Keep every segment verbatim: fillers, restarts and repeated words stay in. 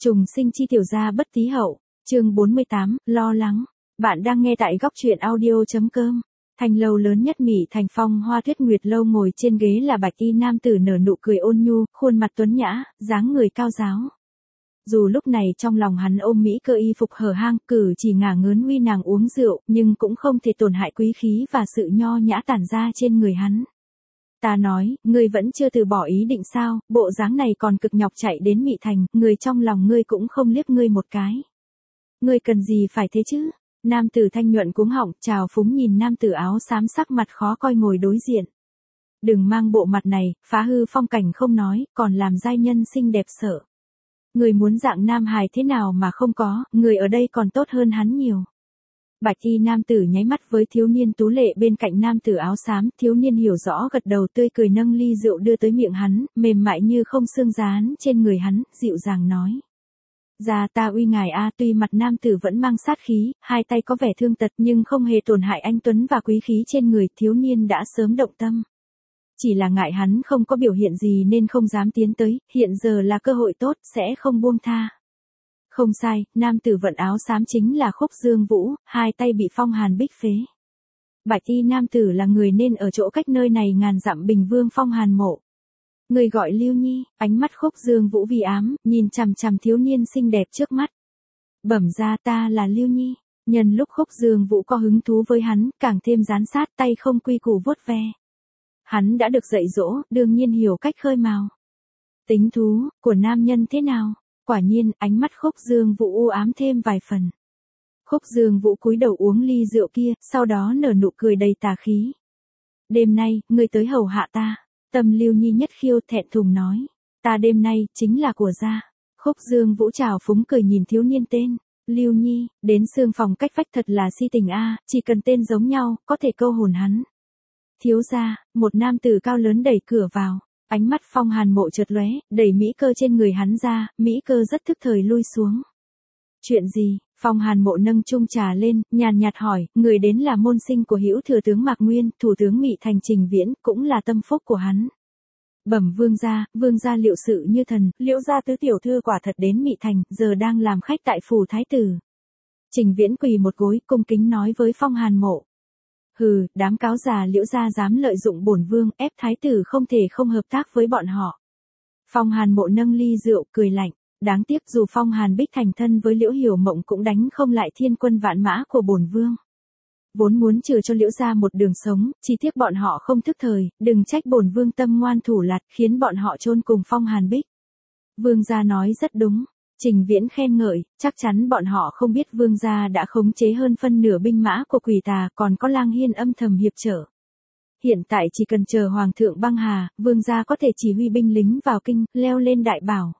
Trùng sinh chi tiểu gia bất tí hậu, chương bốn mươi tám, lo lắng. Bạn đang nghe tại góc truyện audio.com. Thành lầu lớn nhất Mỹ Thành Phong Hoa Tuyết Nguyệt lâu ngồi trên ghế là bạch y nam tử nở nụ cười ôn nhu, khuôn mặt tuấn nhã, dáng người cao giáo. Dù lúc này trong lòng hắn ôm Mỹ cơ y phục hở hang, cử chỉ ngả ngớn huy nàng uống rượu, nhưng cũng không thể tổn hại quý khí và sự nho nhã tản ra trên người hắn. Ta nói, ngươi vẫn chưa từ bỏ ý định sao, bộ dáng này còn cực nhọc chạy đến Mị Thành, người trong lòng ngươi cũng không liếc ngươi một cái. Ngươi cần gì phải thế chứ? Nam tử thanh nhuận cuống họng, trào phúng nhìn nam tử áo xám sắc mặt khó coi ngồi đối diện. Đừng mang bộ mặt này, phá hư phong cảnh không nói, còn làm giai nhân xinh đẹp sợ. Người muốn dạng nam hài thế nào mà không có, người ở đây còn tốt hơn hắn nhiều. Bạch y nam tử nháy mắt với thiếu niên tú lệ bên cạnh nam tử áo xám, thiếu niên hiểu rõ gật đầu tươi cười nâng ly rượu đưa tới miệng hắn, mềm mại như không xương dán trên người hắn, dịu dàng nói. Ra ta uy ngài a, tuy mặt nam tử vẫn mang sát khí, hai tay có vẻ thương tật nhưng không hề tổn hại anh tuấn và quý khí trên người, thiếu niên đã sớm động tâm. Chỉ là ngại hắn không có biểu hiện gì nên không dám tiến tới, hiện giờ là cơ hội tốt, sẽ không buông tha. Không sai, nam tử vận áo xám chính là Khúc Dương Vũ, hai tay bị phong hàn bích phế. Bạch y nam tử là người nên ở chỗ cách nơi này ngàn dặm Bình Vương phong hàn mộ. Người gọi Lưu Nhi, ánh mắt Khúc Dương Vũ vi ám, nhìn chằm chằm thiếu niên xinh đẹp trước mắt. Bẩm ra ta là Lưu Nhi, nhân lúc Khúc Dương Vũ có hứng thú với hắn, càng thêm dán sát tay không quy củ vuốt ve. Hắn đã được dạy dỗ, đương nhiên hiểu cách khơi mào. Tính thú, của nam nhân thế nào? Quả nhiên, ánh mắt Khúc Dương Vũ u ám thêm vài phần. Khúc Dương Vũ cúi đầu uống ly rượu kia, sau đó nở nụ cười đầy tà khí. Đêm nay, ngươi tới hầu hạ ta. Tâm Lưu Nhi nhất khiêu thẹn thùng nói. Ta đêm nay, chính là của gia. Khúc Dương Vũ trào phúng cười nhìn thiếu niên tên. Lưu Nhi, đến xương phòng cách vách thật là si tình a, chỉ cần tên giống nhau, có thể câu hồn hắn. Thiếu gia, một nam tử cao lớn đẩy cửa vào. Ánh mắt phong hàn mộ chợt lóe, đẩy Mỹ cơ trên người hắn ra, Mỹ cơ rất thức thời lui xuống. Chuyện gì? Phong hàn mộ nâng chung trà lên, nhàn nhạt hỏi, người đến là môn sinh của hữu thừa tướng Mạc Nguyên, thủ tướng Mị Thành Trình Viễn, cũng là tâm phúc của hắn. Bẩm vương gia, vương gia liệu sự như thần, Liễu gia tứ tiểu thư quả thật đến Mị Thành, giờ đang làm khách tại phủ thái tử. Trình Viễn quỳ một gối, cung kính nói với phong hàn mộ. Hừ, đám cáo già Liễu gia dám lợi dụng bổn vương, ép thái tử không thể không hợp tác với bọn họ. Phong hàn mộ nâng ly rượu, cười lạnh. Đáng tiếc dù phong hàn bích thành thân với Liễu Hiểu Mộng cũng đánh không lại thiên quân vạn mã của bổn vương. Vốn muốn trừ cho Liễu gia một đường sống, chỉ tiếc bọn họ không thức thời, đừng trách bổn vương tâm ngoan thủ lạt, khiến bọn họ chôn cùng phong hàn bích. Vương gia nói rất đúng. Trình Viễn khen ngợi, chắc chắn bọn họ không biết vương gia đã khống chế hơn phân nửa binh mã của quỷ tà, còn có Lang Hiên âm thầm hiệp trợ. Hiện tại chỉ cần chờ hoàng thượng băng hà, vương gia có thể chỉ huy binh lính vào kinh, leo lên đại bảo.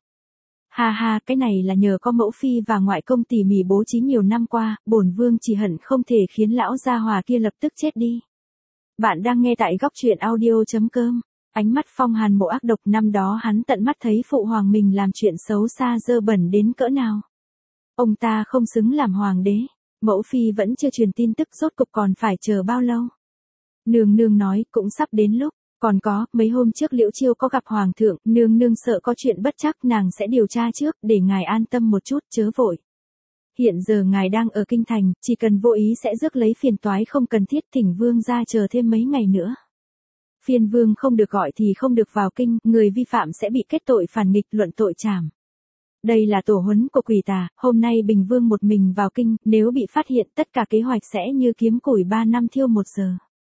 Ha ha, cái này là nhờ có mẫu phi và ngoại công tỉ mỉ bố trí nhiều năm qua, bổn vương chỉ hận không thể khiến lão gia hòa kia lập tức chết đi. Bạn đang nghe tại góc truyện audio.com. Ánh mắt phong hàn mộ ác độc, năm đó hắn tận mắt thấy phụ hoàng mình làm chuyện xấu xa dơ bẩn đến cỡ nào. Ông ta không xứng làm hoàng đế, mẫu phi vẫn chưa truyền tin tức, rốt cục còn phải chờ bao lâu. Nương nương nói cũng sắp đến lúc, còn có, mấy hôm trước Liễu Chiêu có gặp hoàng thượng, nương nương sợ có chuyện bất trắc nàng sẽ điều tra trước, để ngài an tâm một chút, chớ vội. Hiện giờ ngài đang ở kinh thành, chỉ cần vô ý sẽ rước lấy phiền toái không cần thiết, thỉnh vương ra chờ thêm mấy ngày nữa. Phiên vương không được gọi thì không được vào kinh, người vi phạm sẽ bị kết tội phản nghịch, luận tội trảm. Đây là tổ huấn của quỷ tà, hôm nay Bình Vương một mình vào kinh, nếu bị phát hiện tất cả kế hoạch sẽ như kiếm củi ba năm thiêu một giờ.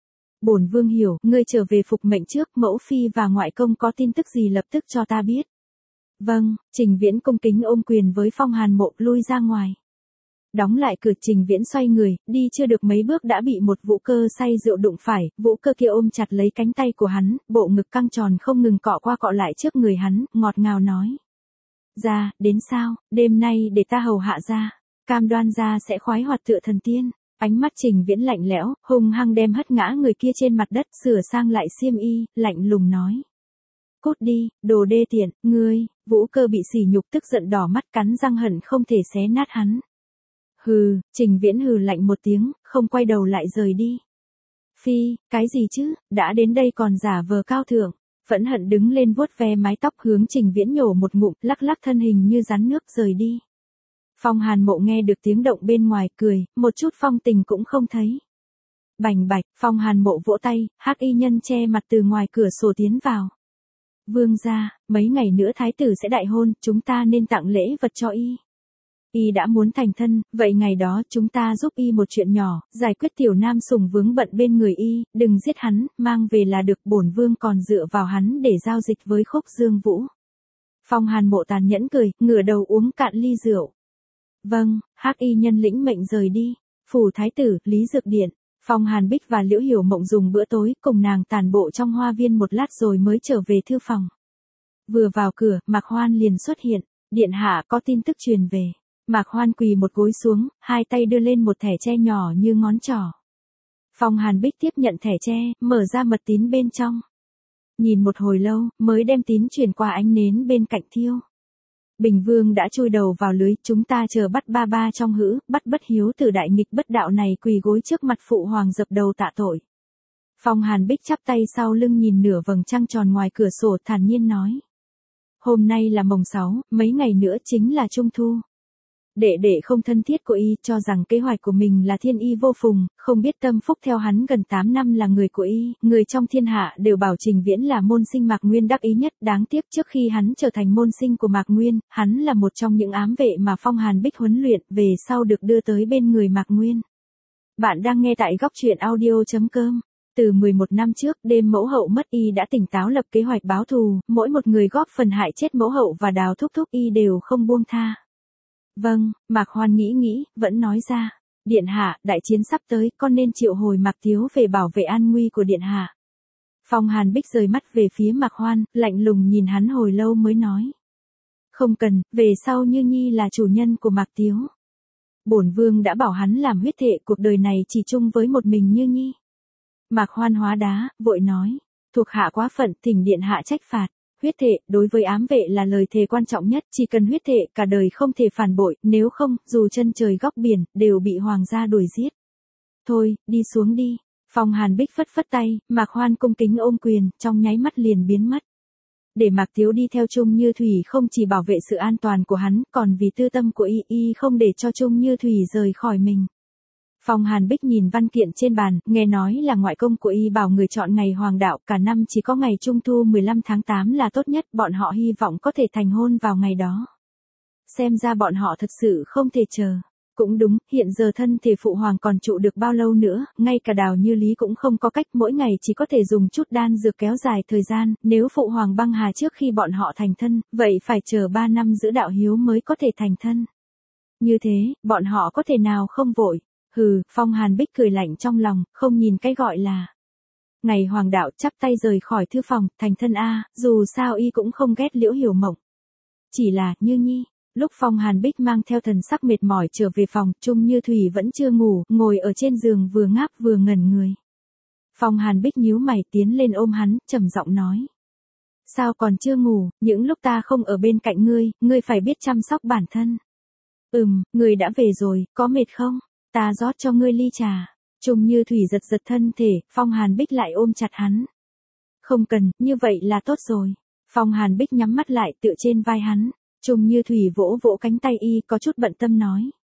Bổn vương hiểu, ngươi trở về phục mệnh trước, mẫu phi và ngoại công có tin tức gì lập tức cho ta biết. Vâng, Trình Viễn cung kính ôm quyền với phong hàn mộ, lui ra ngoài. Đóng lại cửa, Trình Viễn xoay người, đi chưa được mấy bước đã bị một vũ cơ say rượu đụng phải, vũ cơ kia ôm chặt lấy cánh tay của hắn, bộ ngực căng tròn không ngừng cọ qua cọ lại trước người hắn, ngọt ngào nói. Ra, đến sao, đêm nay để ta hầu hạ ra, cam đoan ra sẽ khoái hoạt tựa thần tiên. Ánh mắt Trình Viễn lạnh lẽo, hung hăng đem hất ngã người kia trên mặt đất, sửa sang lại xiêm y, lạnh lùng nói. Cút đi, đồ đê tiện, ngươi, vũ cơ bị sỉ nhục tức giận đỏ mắt cắn răng hận không thể xé nát hắn. Hừ, Trình Viễn hừ lạnh một tiếng, không quay đầu lại rời đi. Phi, cái gì chứ, đã đến đây còn giả vờ cao thượng. Phẫn hận đứng lên vuốt ve mái tóc hướng Trình Viễn nhổ một ngụm, lắc lắc thân hình như rắn nước rời đi. Phong Hàn Mộ nghe được tiếng động bên ngoài cười, một chút phong tình cũng không thấy. Bành bạch, Phong Hàn Mộ vỗ tay, hắc y nhân che mặt từ ngoài cửa sổ tiến vào. Vương gia, mấy ngày nữa thái tử sẽ đại hôn, chúng ta nên tặng lễ vật cho y. Y đã muốn thành thân, vậy ngày đó chúng ta giúp y một chuyện nhỏ, giải quyết tiểu nam sủng vướng bận bên người y, đừng giết hắn, mang về là được, bổn vương còn dựa vào hắn để giao dịch với Khúc Dương Vũ. Phong Hàn Mộ tàn nhẫn cười, ngửa đầu uống cạn ly rượu. Vâng, hắc y nhân lĩnh mệnh rời đi. Phủ thái tử, Lý Dược Điện. Phong Hàn Bích và Liễu Hiểu Mộng dùng bữa tối cùng nàng tản bộ trong hoa viên một lát rồi mới trở về thư phòng. Vừa vào cửa, Mạc Hoan liền xuất hiện. Điện hạ có tin tức truyền về. Mạc Hoan quỳ một gối xuống, hai tay đưa lên một thẻ tre nhỏ như ngón trỏ. Phong Hàn Bích tiếp nhận thẻ tre, mở ra mật tín bên trong. Nhìn một hồi lâu, mới đem tín chuyển qua ánh nến bên cạnh thiêu. Bình Vương đã chui đầu vào lưới, chúng ta chờ bắt ba ba trong hữ, bắt bất hiếu từ đại nghịch bất đạo này quỳ gối trước mặt phụ hoàng dập đầu tạ tội. Phong Hàn Bích chắp tay sau lưng nhìn nửa vầng trăng tròn ngoài cửa sổ thản nhiên nói. Hôm nay là mồng sáu, mấy ngày nữa chính là Trung Thu. Đệ đệ không thân thiết của y cho rằng kế hoạch của mình là thiên y vô phùng, không biết tâm phúc theo hắn gần tám năm là người của y, người trong thiên hạ đều bảo Trình Viễn là môn sinh Mạc Nguyên đắc ý nhất, đáng tiếc trước khi hắn trở thành môn sinh của Mạc Nguyên, hắn là một trong những ám vệ mà Phong Hàn Bích huấn luyện, về sau được đưa tới bên người Mạc Nguyên. Bạn đang nghe tại góc truyện audio chấm com. Từ mười một năm trước, đêm mẫu hậu mất y đã tỉnh táo lập kế hoạch báo thù, mỗi một người góp phần hại chết mẫu hậu và Đào thúc thúc y đều không buông tha. Vâng, Mạc Hoan nghĩ nghĩ, vẫn nói ra. Điện hạ, đại chiến sắp tới, con nên triệu hồi Mạc Tiếu về bảo vệ an nguy của điện hạ. Phong Hàn Bích rời mắt về phía Mạc Hoan, lạnh lùng nhìn hắn hồi lâu mới nói. Không cần, về sau Như Nhi là chủ nhân của Mạc Tiếu. Bổn vương đã bảo hắn làm huyết thệ, cuộc đời này chỉ chung với một mình Như Nhi. Mạc Hoan hóa đá, vội nói. Thuộc hạ quá phận, thỉnh điện hạ trách phạt. Huyết thệ, đối với ám vệ là lời thề quan trọng nhất, chỉ cần huyết thệ, cả đời không thể phản bội, nếu không, dù chân trời góc biển, đều bị hoàng gia đuổi giết. Thôi, đi xuống đi. Phong Hàn Bích phất phất tay, Mạc Hoan cung kính ôm quyền, trong nháy mắt liền biến mất. Để Mạc Tiếu đi theo Trung Như Thủy không chỉ bảo vệ sự an toàn của hắn, còn vì tư tâm của y, y không để cho Trung Như Thủy rời khỏi mình. Phong Hàn Bích nhìn văn kiện trên bàn, nghe nói là ngoại công của y bảo người chọn ngày hoàng đạo, cả năm chỉ có ngày Trung Thu mười lăm tháng tám là tốt nhất, bọn họ hy vọng có thể thành hôn vào ngày đó. Xem ra bọn họ thật sự không thể chờ. Cũng đúng, hiện giờ thân thể phụ hoàng còn trụ được bao lâu nữa, ngay cả Đào Như Lý cũng không có cách, mỗi ngày chỉ có thể dùng chút đan dược kéo dài thời gian, nếu phụ hoàng băng hà trước khi bọn họ thành thân, vậy phải chờ ba năm giữ đạo hiếu mới có thể thành thân. Như thế, bọn họ có thể nào không vội. Hừ, Phong Hàn Bích cười lạnh trong lòng, không nhìn cái gọi là. Ngày hoàng đạo chắp tay rời khỏi thư phòng, thành thân a, dù sao y cũng không ghét Liễu Hiểu Mộng. Chỉ là, Như Nhi, lúc Phong Hàn Bích mang theo thần sắc mệt mỏi trở về phòng, Trung Như Thủy vẫn chưa ngủ, ngồi ở trên giường vừa ngáp vừa ngẩn người. Phong Hàn Bích nhíu mày tiến lên ôm hắn, trầm giọng nói. Sao còn chưa ngủ, những lúc ta không ở bên cạnh ngươi, ngươi phải biết chăm sóc bản thân. Ừm, ngươi đã về rồi, có mệt không? Ta rót cho ngươi ly trà. Trung Như Thủy giật giật thân thể, Phong Hàn Bích lại ôm chặt hắn. Không cần, như vậy là tốt rồi. Phong Hàn Bích nhắm mắt lại tựa trên vai hắn. Trung Như Thủy vỗ vỗ cánh tay y có chút bận tâm nói.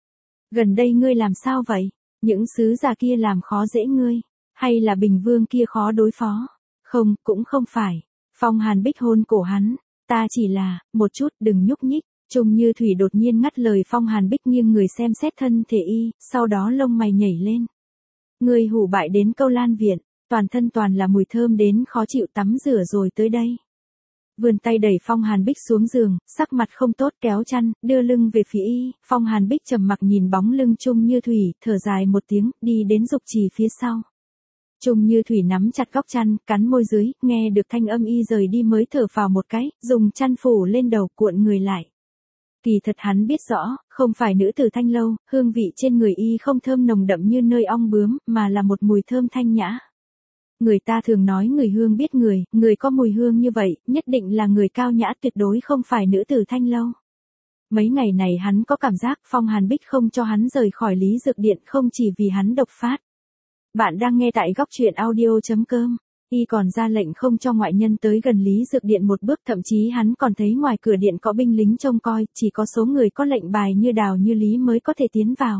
Gần đây ngươi làm sao vậy? Những sứ giả kia làm khó dễ ngươi. Hay là Bình Vương kia khó đối phó? Không, cũng không phải. Phong Hàn Bích hôn cổ hắn. Ta chỉ là, một chút đừng nhúc nhích. Trung Như Thủy đột nhiên ngắt lời Phong Hàn Bích nghiêng người xem xét thân thể y, sau đó lông mày nhảy lên. Người hủ bại đến Câu Lan Viện, toàn thân toàn là mùi thơm đến khó chịu, tắm rửa rồi tới đây. Vươn tay đẩy Phong Hàn Bích xuống giường, sắc mặt không tốt kéo chăn, đưa lưng về phía y, Phong Hàn Bích trầm mặc nhìn bóng lưng Trung Như Thủy, thở dài một tiếng, đi đến dục trì phía sau. Trung Như Thủy nắm chặt góc chăn, cắn môi dưới, nghe được thanh âm y rời đi mới thở phào một cái, dùng chăn phủ lên đầu cuộn người lại. Kỳ thật hắn biết rõ, không phải nữ tử Thanh Lâu, hương vị trên người y không thơm nồng đậm như nơi ong bướm, mà là một mùi thơm thanh nhã. Người ta thường nói người hương biết người, người có mùi hương như vậy, nhất định là người cao nhã, tuyệt đối không phải nữ tử Thanh Lâu. Mấy ngày này hắn có cảm giác Phong Hàn Bích không cho hắn rời khỏi Lý Dược Điện không chỉ vì hắn độc phát. Bạn đang nghe tại góc truyện audio chấm com. Y còn ra lệnh không cho ngoại nhân tới gần Lý Dược Điện một bước, thậm chí hắn còn thấy ngoài cửa điện có binh lính trông coi, chỉ có số người có lệnh bài như Đào như Lý mới có thể tiến vào.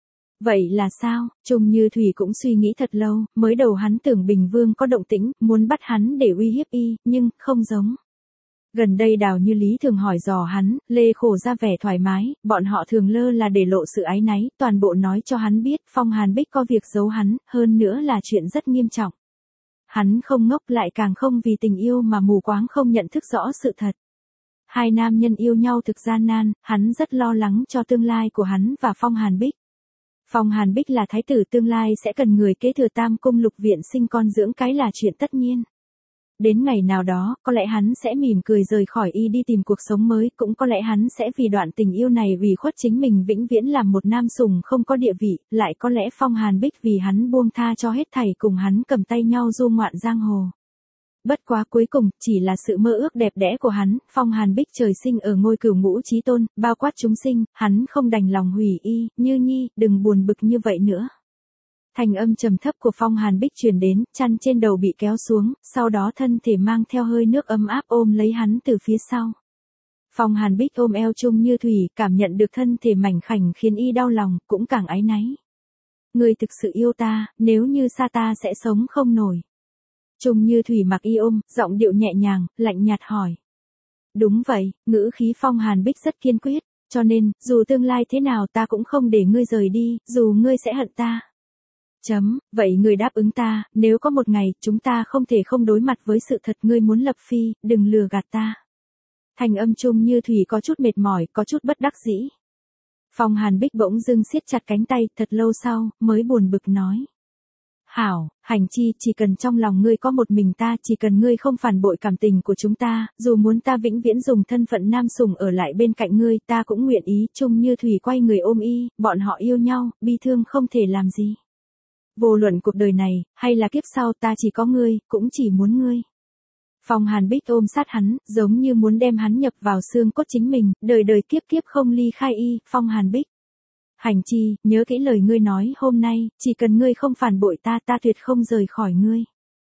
Vậy là sao? Trung Như Thủy cũng suy nghĩ thật lâu, mới đầu hắn tưởng Bình Vương có động tĩnh, muốn bắt hắn để uy hiếp y, nhưng, không giống. Gần đây Đào Như Lý thường hỏi dò hắn, lê khổ ra vẻ thoải mái, bọn họ thường lơ là để lộ sự áy náy, toàn bộ nói cho hắn biết Phong Hàn Bích có việc giấu hắn, hơn nữa là chuyện rất nghiêm trọng. Hắn không ngốc lại càng không vì tình yêu mà mù quáng không nhận thức rõ sự thật. Hai nam nhân yêu nhau thực gian nan, hắn rất lo lắng cho tương lai của hắn và Phong Hàn Bích. Phong Hàn Bích là thái tử tương lai sẽ cần người kế thừa Tam Cung Lục Viện sinh con dưỡng cái là chuyện tất nhiên. Đến ngày nào đó, có lẽ hắn sẽ mỉm cười rời khỏi y đi tìm cuộc sống mới, cũng có lẽ hắn sẽ vì đoạn tình yêu này ủy khuất chính mình vĩnh viễn làm một nam sùng không có địa vị, lại có lẽ Phong Hàn Bích vì hắn buông tha cho hết thảy cùng hắn cầm tay nhau du ngoạn giang hồ. Bất quá cuối cùng, chỉ là sự mơ ước đẹp đẽ của hắn, Phong Hàn Bích trời sinh ở ngôi cửu ngũ chí tôn, bao quát chúng sinh, hắn không đành lòng hủy y, Như Nhi, đừng buồn bực như vậy nữa. Thành âm trầm thấp của Phong Hàn Bích truyền đến, chăn trên đầu bị kéo xuống, sau đó thân thể mang theo hơi nước ấm áp ôm lấy hắn từ phía sau. Phong Hàn Bích ôm eo Trung Như Thủy, cảm nhận được thân thể mảnh khảnh khiến y đau lòng, cũng càng áy náy. Người thực sự yêu ta, nếu như xa ta sẽ sống không nổi. Trung Như Thủy mặc y ôm, giọng điệu nhẹ nhàng, lạnh nhạt hỏi. Đúng vậy, ngữ khí Phong Hàn Bích rất kiên quyết, cho nên, dù tương lai thế nào ta cũng không để ngươi rời đi, dù ngươi sẽ hận ta. Chấm, vậy ngươi đáp ứng ta, nếu có một ngày, chúng ta không thể không đối mặt với sự thật ngươi muốn lập phi, đừng lừa gạt ta. Thành âm Trung Như Thủy có chút mệt mỏi, có chút bất đắc dĩ. Phong Hàn Bích bỗng dưng siết chặt cánh tay, thật lâu sau, mới buồn bực nói. Hảo, hành chi, chỉ cần trong lòng ngươi có một mình ta, chỉ cần ngươi không phản bội cảm tình của chúng ta, dù muốn ta vĩnh viễn dùng thân phận nam sùng ở lại bên cạnh ngươi, ta cũng nguyện ý. Trung Như Thủy quay người ôm y, bọn họ yêu nhau, bi thương không thể làm gì. Vô luận cuộc đời này, hay là kiếp sau ta chỉ có ngươi, cũng chỉ muốn ngươi. Phong Hàn Bích ôm sát hắn, giống như muốn đem hắn nhập vào xương cốt chính mình, đời đời kiếp kiếp không ly khai y. Phong Hàn Bích. Hành chi, nhớ kỹ lời ngươi nói hôm nay, chỉ cần ngươi không phản bội ta, ta tuyệt không rời khỏi ngươi.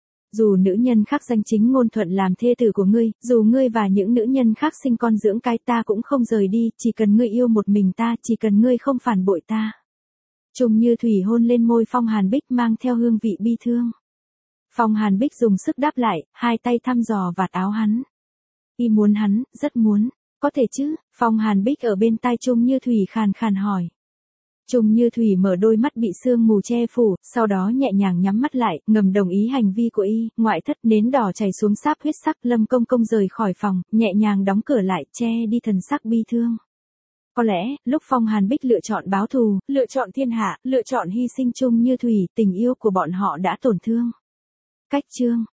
Dù nữ nhân khác danh chính ngôn thuận làm thê tử của ngươi, dù ngươi và những nữ nhân khác sinh con dưỡng cái, ta cũng không rời đi, chỉ cần ngươi yêu một mình ta, chỉ cần ngươi không phản bội ta. Trung Như Thủy hôn lên môi Phong Hàn Bích mang theo hương vị bi thương. Phong Hàn Bích dùng sức đáp lại, hai tay thăm dò vạt áo hắn. Y muốn hắn, rất muốn, có thể chứ? Phong Hàn Bích ở bên tai Trung Như Thủy khàn khàn hỏi. Trung Như Thủy mở đôi mắt bị sương mù che phủ, sau đó nhẹ nhàng nhắm mắt lại, ngầm đồng ý hành vi của y, ngoại thất nến đỏ chảy xuống sáp huyết sắc, Lâm Công Công rời khỏi phòng, nhẹ nhàng đóng cửa lại, che đi thần sắc bi thương. Có lẽ, lúc Phong Hàn Bích lựa chọn báo thù, lựa chọn thiên hạ, lựa chọn hy sinh Trung Như Thủy, tình yêu của bọn họ đã tổn thương. Cách chương